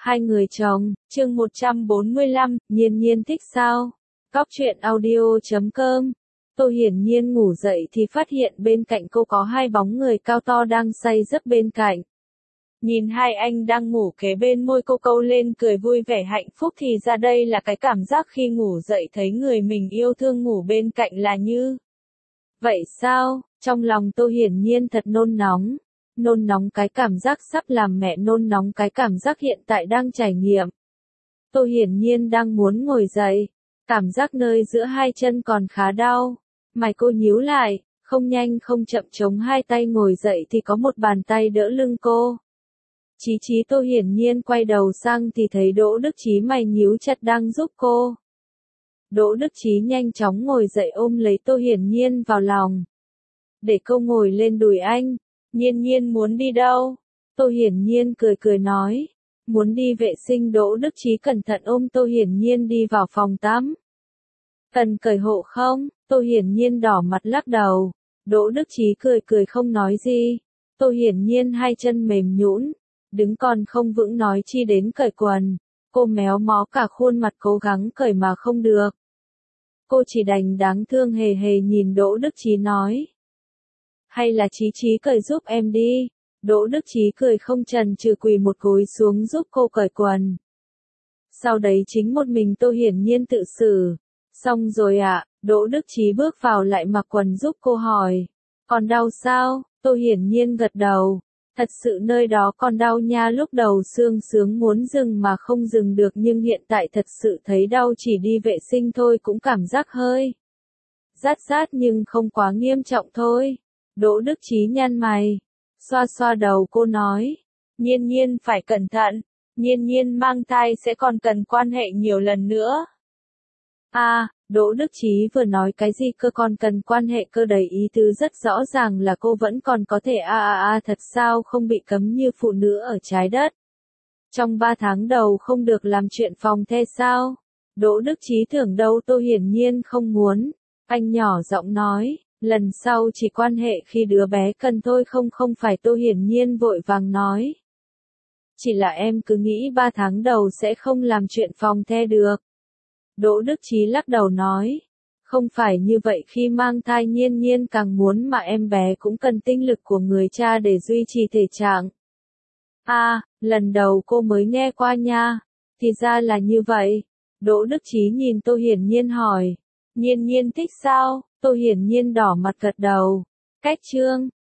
Hai người chồng, chương 145, Nhiên Nhiên thích sao? Cóc truyện audio.com. Tô Hiển Nhiên ngủ dậy thì phát hiện bên cạnh cô có hai bóng người cao to đang say giấc bên cạnh. Nhìn hai anh đang ngủ kế bên, môi cô câu lên cười vui vẻ hạnh phúc, thì ra đây là cái cảm giác khi ngủ dậy thấy người mình yêu thương ngủ bên cạnh là như vậy sao? Trong lòng Tô Hiển Nhiên thật nôn nóng cái cảm giác sắp làm mẹ, nôn nóng cái cảm giác hiện tại đang trải nghiệm. Tô Hiển Nhiên đang muốn ngồi dậy, cảm giác nơi giữa hai chân còn khá đau, mày cô nhíu lại, không nhanh không chậm chống hai tay ngồi dậy thì có một bàn tay đỡ lưng cô. Chí Tô Hiển Nhiên quay đầu sang thì thấy Đỗ Đức Chí mày nhíu chặt đang giúp cô. Đỗ Đức Chí nhanh chóng ngồi dậy ôm lấy Tô Hiển Nhiên vào lòng, để cô ngồi lên đùi anh. Nhiên Nhiên muốn đi đâu? Tô Hiển Nhiên cười nói, muốn đi vệ sinh. Đỗ Đức Chí cẩn thận ôm Tô Hiển Nhiên đi vào phòng tắm. Cần cởi hộ không? Tô Hiển Nhiên đỏ mặt lắc đầu. Đỗ Đức Chí cười không nói gì. Tô Hiển Nhiên hai chân mềm nhũn, đứng còn không vững nói chi đến cởi quần. Cô méo mó cả khuôn mặt cố gắng cởi mà không được. Cô chỉ đành đáng thương hề hề nhìn Đỗ Đức Chí nói, hay là Chí cởi giúp em đi. Đỗ Đức Chí cười không chần chừ quỳ một gối xuống giúp cô cởi quần. Sau đấy chính một mình Tô Hiển Nhiên tự xử. Xong rồi ạ. Đỗ Đức Chí bước vào lại mặc quần giúp cô hỏi, còn đau sao? Tô Hiển Nhiên gật đầu. Thật sự nơi đó còn đau nha, lúc đầu sướng muốn dừng mà không dừng được, nhưng hiện tại thật sự thấy đau, chỉ đi vệ sinh thôi cũng cảm giác hơi rát nhưng không quá nghiêm trọng thôi. Đỗ Đức Chí nhăn mày, xoa đầu cô nói, Nhiên Nhiên phải cẩn thận, Nhiên Nhiên mang thai sẽ còn cần quan hệ nhiều lần nữa. Đỗ Đức Chí vừa nói cái gì cơ, còn cần quan hệ cơ, đầy ý tứ rất rõ ràng là cô vẫn còn có thể thật sao không bị cấm như phụ nữ ở trái đất. Trong 3 tháng đầu không được làm chuyện phòng the sao? Đỗ Đức Chí tưởng đâu Tô Hiển Nhiên không muốn. Anh nhỏ giọng nói, lần sau chỉ quan hệ khi đứa bé cần thôi. Không phải. Tô Hiển Nhiên vội vàng nói, chỉ là em cứ nghĩ 3 tháng đầu sẽ không làm chuyện phòng the được. Đỗ Đức Chí lắc đầu nói, không phải như vậy, khi mang thai Nhiên Nhiên càng muốn mà em bé cũng cần tinh lực của người cha để duy trì thể trạng. Lần đầu cô mới nghe qua nha, thì ra là như vậy. Đỗ Đức Chí nhìn Tô Hiển Nhiên hỏi, Nhiên Nhiên thích sao? Tô Hiển Nhiên đỏ mặt gật đầu. Cách chương